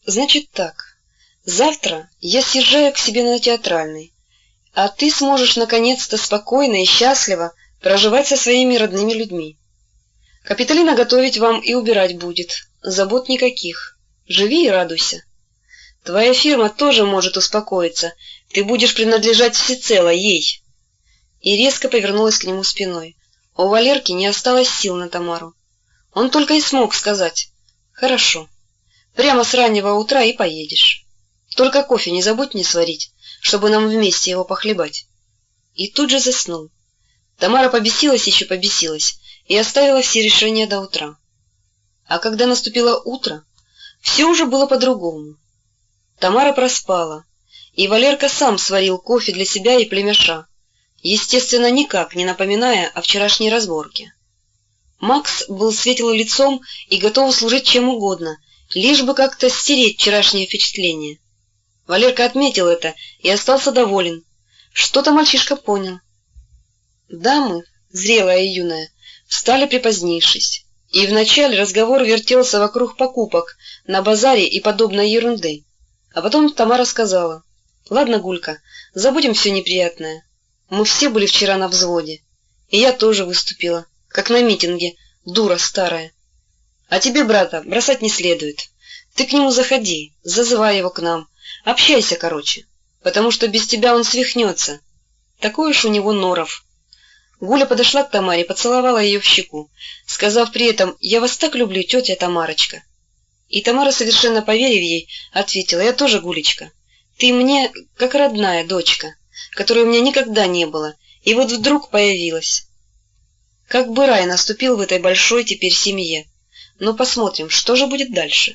Значит так. Завтра я съезжаю к себе на Театральный, а ты сможешь наконец-то спокойно и счастливо проживать со своими родными людьми. Капитолина готовить вам и убирать будет. Забот никаких. Живи и радуйся. Твоя фирма тоже может успокоиться. Ты будешь принадлежать всецело ей. И резко повернулась к нему спиной. У Валерки не осталось сил на Тамару. Он только и смог сказать: «Хорошо. Прямо с раннего утра и поедешь. Только кофе не забудь мне сварить, чтобы нам вместе его похлебать». И тут же заснул. Тамара побесилась и оставила все решения до утра. А когда наступило утро, все уже было по-другому. Тамара проспала, и Валерка сам сварил кофе для себя и племяша, естественно, никак не напоминая о вчерашней разборке. Макс был светлым лицом и готов служить чем угодно, лишь бы как-то стереть вчерашнее впечатление. Валерка отметил это и остался доволен. Что-то мальчишка понял. Дамы, зрелая и юная, встали припозднившись, и вначале разговор вертелся вокруг покупок на базаре и подобной ерунды. А потом Тамара сказала: «Ладно, Гулька, забудем все неприятное. Мы все были вчера на взводе, и я тоже выступила, как на митинге, дура старая. А тебе, брата, бросать не следует. Ты к нему заходи, зазывай его к нам, общайся, короче, потому что без тебя он свихнется. Такой уж у него норов». Гуля подошла к Тамаре, поцеловала ее в щеку, сказав при этом: «Я вас так люблю, тетя Тамарочка». И Тамара, совершенно поверив ей, ответила: «Я тоже, Гулечка. Ты мне как родная дочка, которой у меня никогда не было, и вот вдруг появилась». Как бы рай наступил в этой большой теперь семье. Но посмотрим, что же будет дальше.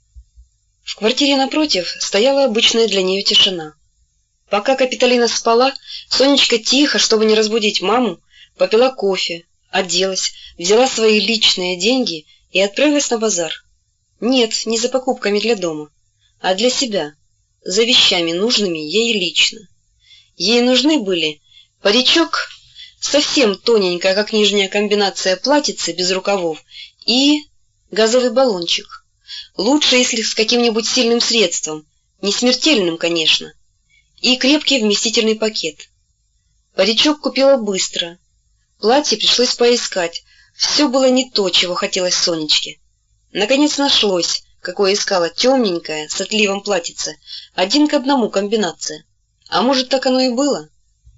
В квартире напротив стояла обычная для нее тишина. Пока Капитолина спала, Сонечка тихо, чтобы не разбудить маму, попила кофе, оделась, взяла свои личные деньги и отправилась на базар. Нет, не за покупками для дома, а для себя, за вещами, нужными ей лично. Ей нужны были паричок, совсем тоненькая, как нижняя комбинация платьица без рукавов, и газовый баллончик. Лучше, если с каким-нибудь сильным средством, не смертельным, конечно, и крепкий вместительный пакет. Паричок купила быстро. Платье пришлось поискать. Все было не то, чего хотелось Сонечке. Наконец нашлось, какое искала, темненькое, с отливом платьице, 1 к 1 комбинация. А может, так оно и было?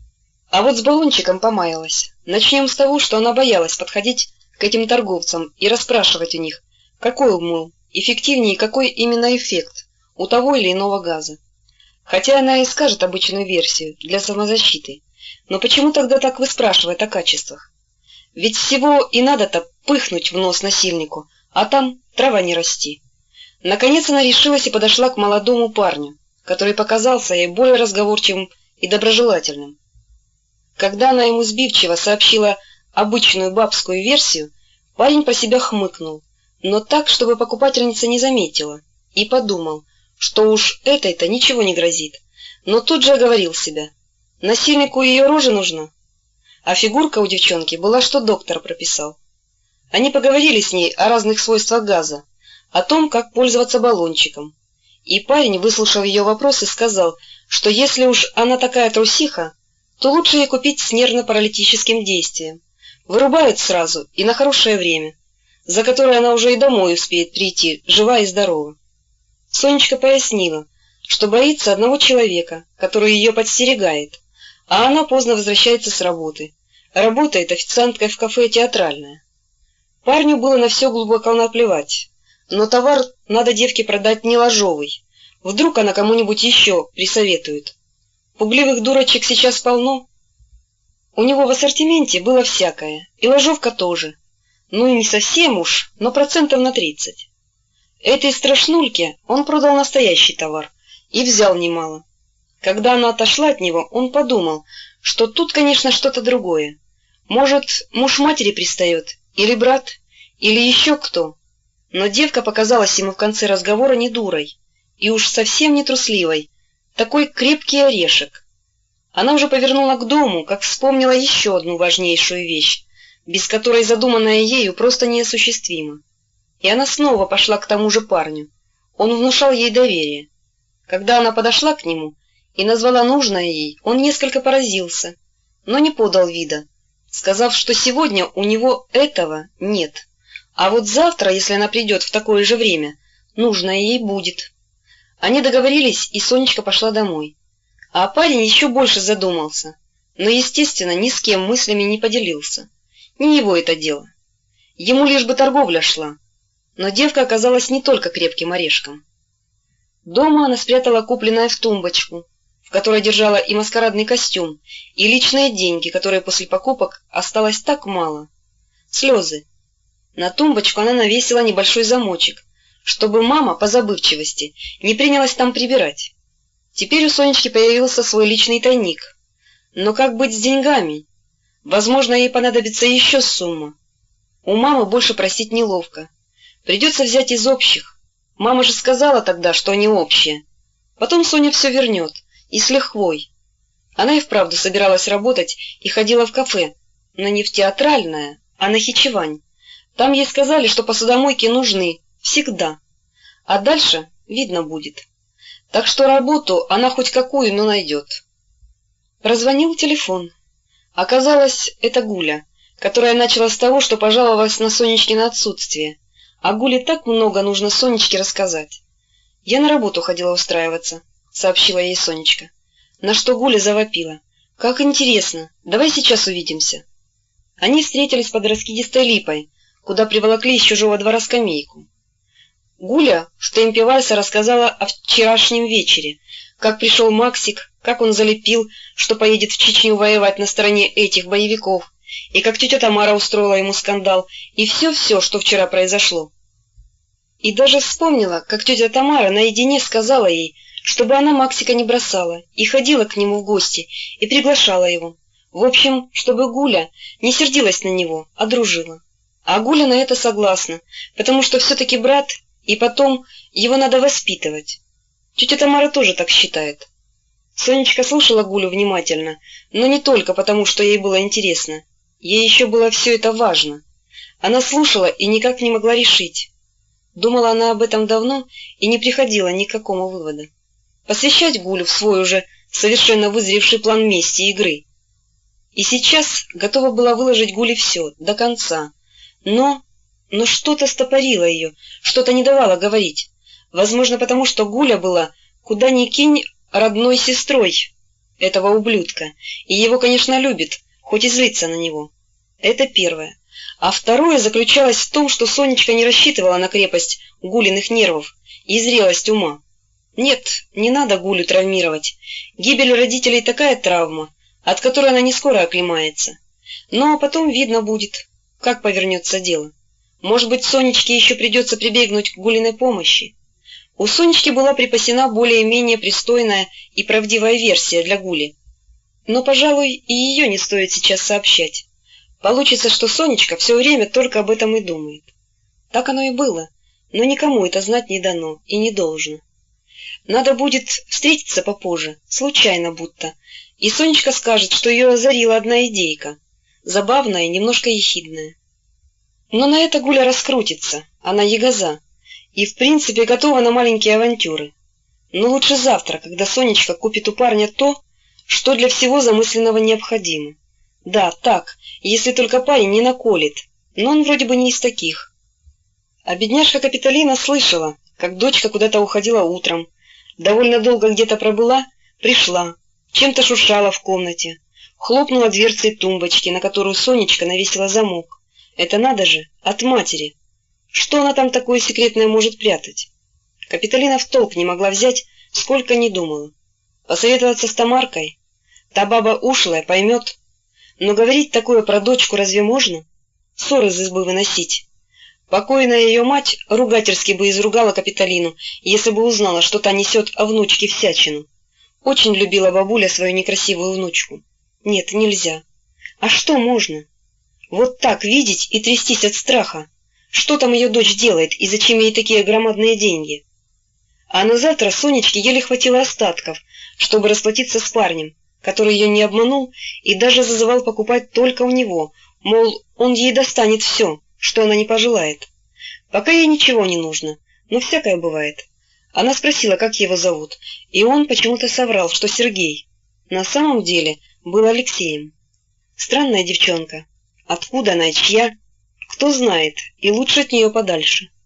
А вот с баллончиком помаялась. Начнем с того, что она боялась подходить к этим торговцам и расспрашивать у них, какой, мол, эффективнее и какой именно эффект у того или иного газа. Хотя она и скажет обычную версию для самозащиты, но почему тогда так выспрашивает о качествах? Ведь всего и надо-то пыхнуть в нос насильнику, а там трава не расти. Наконец она решилась и подошла к молодому парню, который показался ей более разговорчивым и доброжелательным. Когда она ему сбивчиво сообщила обычную бабскую версию, парень про себя хмыкнул, но так, чтобы покупательница не заметила, и подумал, что уж этой-то ничего не грозит, но тут же оговорил себя. Насильнику ее рожа нужна, а фигурка у девчонки была, что доктор прописал. Они поговорили с ней о разных свойствах газа, о том, как пользоваться баллончиком, и парень, выслушав ее вопросы, сказал, что если уж она такая трусиха, то лучше ей купить с нервно-паралитическим действием. Вырубают сразу и на хорошее время, за которое она уже и домой успеет прийти, жива и здорова. Сонечка пояснила, что боится одного человека, который ее подстерегает, а она поздно возвращается с работы. Работает официанткой в кафе «Театральное». Парню было на все глубоко наплевать, но товар надо девке продать не ложовый. Вдруг она кому-нибудь еще присоветует. Пугливых дурочек сейчас полно. У него в ассортименте было всякое, и ложовка тоже. Ну и не совсем уж, но процентов на 30. Этой страшнульке он продал настоящий товар и взял немало. Когда она отошла от него, он подумал, что тут, конечно, что-то другое. Может, муж матери пристает, или брат, или еще кто. Но девка показалась ему в конце разговора не дурой и уж совсем не трусливой, такой крепкий орешек. Она уже повернула к дому, как вспомнила еще одну важнейшую вещь, без которой задуманное ею просто неосуществимо. И она снова пошла к тому же парню. Он внушал ей доверие. Когда она подошла к нему и назвала нужное ей, он несколько поразился, но не подал вида, сказав, что сегодня у него этого нет, а вот завтра, если она придет в такое же время, нужное ей будет. Они договорились, и Сонечка пошла домой. А парень еще больше задумался, но, естественно, ни с кем мыслями не поделился. Не его это дело. Ему лишь бы торговля шла. Но девка оказалась не только крепким орешком. Дома она спрятала купленное в тумбочку, в которой держала и маскарадный костюм, и личные деньги, которые после покупок осталось так мало. Слезы. На тумбочку она навесила небольшой замочек, чтобы мама, по забывчивости, не принялась там прибирать. Теперь у Сонечки появился свой личный тайник. Но как быть с деньгами? Возможно, ей понадобится еще сумма. У мамы больше просить неловко. Придется взять из общих. Мама же сказала тогда, что они общие. Потом Соня все вернет, и с лихвой. Она и вправду собиралась работать и ходила в кафе, но не в театральное, а на Хичевань. Там ей сказали, что посудомойки нужны, всегда. А дальше видно будет. Так что работу она хоть какую, но найдет. Прозвонил телефон. Оказалось, это Гуля, которая начала с того, что пожаловалась на Сонечкино отсутствие. А Гуле так много нужно Сонечке рассказать. «Я на работу ходила устраиваться», — сообщила ей Сонечка. На что Гуля завопила. «Как интересно! Давай сейчас увидимся». Они встретились под раскидистой липой, куда приволокли из чужого двора скамейку. Гуля в темпе вальса рассказала о вчерашнем вечере, как пришел Максик, как он залепил, что поедет в Чечню воевать на стороне этих боевиков, и как тетя Тамара устроила ему скандал, и все-все, что вчера произошло. И даже вспомнила, как тетя Тамара наедине сказала ей, чтобы она Максика не бросала, и ходила к нему в гости, и приглашала его. В общем, чтобы Гуля не сердилась на него, а дружила. А Гуля на это согласна, потому что все-таки брат, и потом его надо воспитывать. Тетя Тамара тоже так считает. Сонечка слушала Гулю внимательно, но не только потому, что ей было интересно. Ей еще было все это важно. Она слушала и никак не могла решить. Думала она об этом давно и не приходила ни к какому выводу. Посвящать Гулю в свой уже совершенно вызревший план мести и игры. И сейчас готова была выложить Гуле все, до конца. Но что-то стопорило ее, что-то не давало говорить. Возможно, потому что Гуля была, куда ни кинь, родной сестрой этого ублюдка, и его, конечно, любит, хоть и злится на него. Это первое. А второе заключалось в том, что Сонечка не рассчитывала на крепость Гулиных нервов и зрелость ума. Нет, не надо Гулю травмировать. Гибель родителей такая травма, от которой она не скоро оклемается. Но потом видно будет, как повернется дело. Может быть, Сонечке еще придется прибегнуть к Гулиной помощи. У Сонечки была припасена более-менее пристойная и правдивая версия для Гули. Но, пожалуй, и ее не стоит сейчас сообщать. Получится, что Сонечка все время только об этом и думает. Так оно и было, но никому это знать не дано и не должно. Надо будет встретиться попозже, случайно будто, и Сонечка скажет, что ее озарила одна идейка, забавная и немножко ехидная. Но на это Гуля раскрутится, она ягоза, и в принципе готова на маленькие авантюры. Но лучше завтра, когда Сонечка купит у парня то, что для всего замысленного необходимо. Да, так, если только парень не наколет, но он вроде бы не из таких. А бедняжка Капитолина слышала, как дочка куда-то уходила утром, довольно долго где-то пробыла, пришла, чем-то шуршала в комнате, хлопнула дверцей тумбочки, на которую Сонечка навесила замок. Это надо же, от матери. Что она там такое секретное может прятать? Капитолина в толк не могла взять, сколько ни думала. Посоветоваться с Тамаркой? Та баба ушлая, поймет. Но говорить такое про дочку разве можно? Ссор из избы выносить. Покойная ее мать ругательски бы изругала Капитолину, если бы узнала, что та несет о внучке всячину. Очень любила бабуля свою некрасивую внучку. Нет, нельзя. А что можно? Вот так видеть и трястись от страха. Что там ее дочь делает и зачем ей такие громадные деньги? А на завтра Сонечке еле хватило остатков, чтобы расплатиться с парнем, который ее не обманул и даже зазывал покупать только у него, мол, он ей достанет все, что она не пожелает. Пока ей ничего не нужно, но всякое бывает. Она спросила, как его зовут, и он почему-то соврал, что Сергей. На самом деле был Алексеем. Странная девчонка. Откуда она и чья? Кто знает, и лучше от нее подальше.